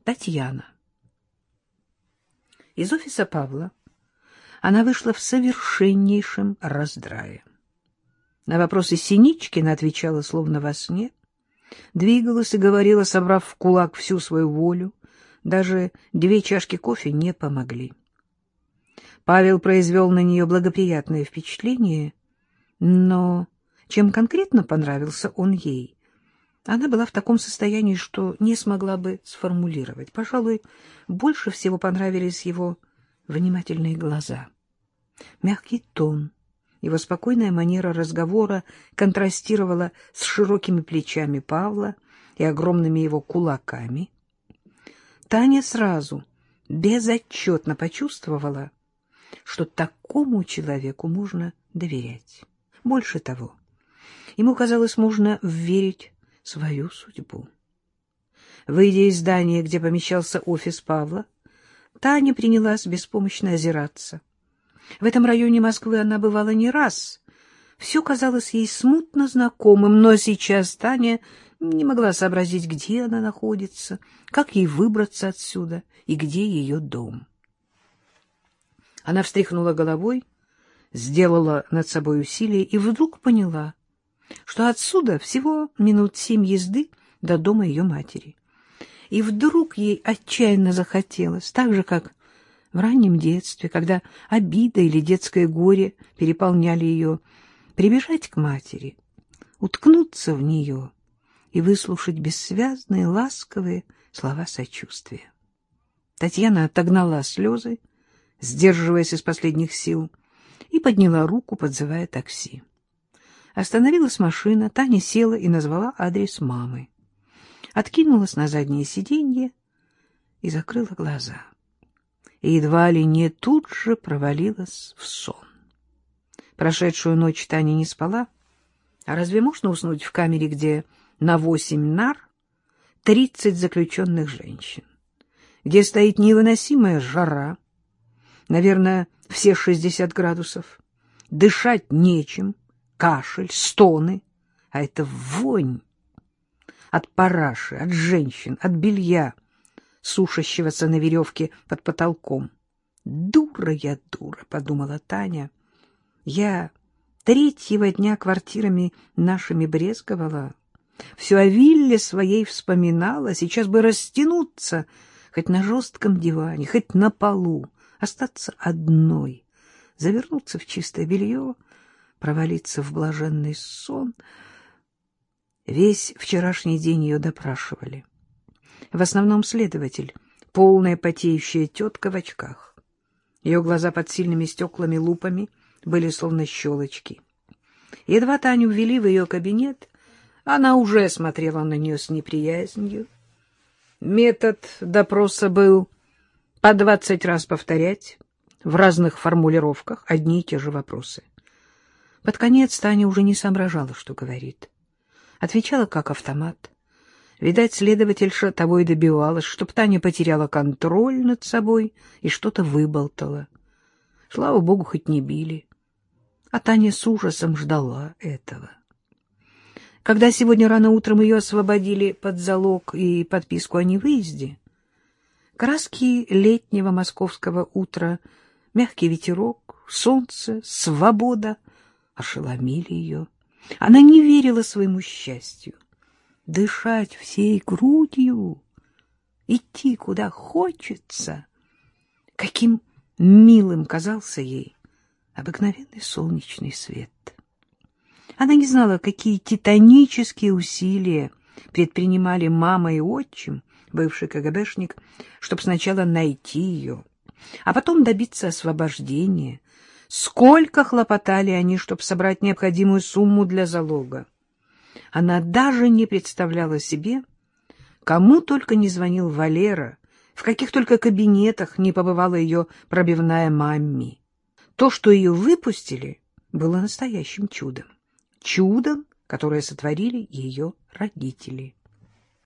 Татьяна. Из офиса Павла она вышла в совершеннейшем раздрае. На вопросы Синичкина отвечала словно во сне, двигалась и говорила, собрав в кулак всю свою волю. Даже 2 чашки кофе не помогли. Павел произвел на нее благоприятное впечатление, но чем конкретно понравился он ей, она была в таком состоянии, что не смогла бы сформулировать. Пожалуй, больше всего понравились его внимательные глаза. Мягкий тон, его спокойная манера разговора контрастировала с широкими плечами Павла и огромными его кулаками. Таня сразу, безотчетно почувствовала, что такому человеку можно доверять. Больше того, ему казалось, можно верить свою судьбу. Выйдя из здания, где помещался офис Павла, Таня принялась беспомощно озираться. В этом районе Москвы она бывала не раз. Все казалось ей смутно знакомым, но сейчас Таня не могла сообразить, где она находится, как ей выбраться отсюда и где ее дом. Она встряхнула головой, сделала над собой усилие и вдруг поняла, что отсюда всего минут 7 езды до дома ее матери. И вдруг ей отчаянно захотелось, так же, как в раннем детстве, когда обида или детское горе переполняли ее, прибежать к матери, уткнуться в нее и выслушать бессвязные, ласковые слова сочувствия. Татьяна отогнала слезы, сдерживаясь из последних сил, и подняла руку, подзывая такси. Остановилась машина, Таня села и назвала адрес мамы. Откинулась на заднее сиденье и закрыла глаза. И едва ли не тут же провалилась в сон. Прошедшую ночь Таня не спала. А разве можно уснуть в камере, где на 8 нар 30 заключенных женщин, где стоит невыносимая жара, наверное, все 60 градусов, дышать нечем, кашель, стоны, а это вонь от параши, от женщин, от белья, сушащегося на веревке под потолком. «Дура я, дура», — подумала Таня. «Я 3-го дня квартирами нашими брезговала, все о вилле своей вспоминала, сейчас бы растянуться хоть на жестком диване, хоть на полу, остаться одной, завернуться в чистое белье, провалиться в блаженный сон». Весь вчерашний день ее допрашивали. В основном следователь, полная потеющая тетка в очках. Ее глаза под сильными стеклами-лупами были словно щелочки. Едва Таню ввели в ее кабинет, она уже смотрела на нее с неприязнью. Метод допроса был по 20 раз повторять в разных формулировках одни и те же вопросы. Под конец Таня уже не соображала, что говорит. Отвечала как автомат. Видать, следовательша того и добивалась, чтоб Таня потеряла контроль над собой и что-то выболтала. Слава богу, хоть не били. А Таня с ужасом ждала этого. Когда сегодня рано утром ее освободили под залог и подписку о невыезде, краски летнего московского утра, мягкий ветерок, солнце, свобода ошеломили ее. Она не верила своему счастью. Дышать всей грудью, идти куда хочется. Каким милым казался ей обыкновенный солнечный свет. Она не знала, какие титанические усилия предпринимали мама и отчим, бывший КГБшник, чтобы сначала найти ее, а потом добиться освобождения. Сколько хлопотали они, чтобы собрать необходимую сумму для залога. Она даже не представляла себе, кому только не звонил Валера, в каких только кабинетах не побывала ее пробивная мамми. То, что ее выпустили, было настоящим чудом. Чудом, которое сотворили ее родители.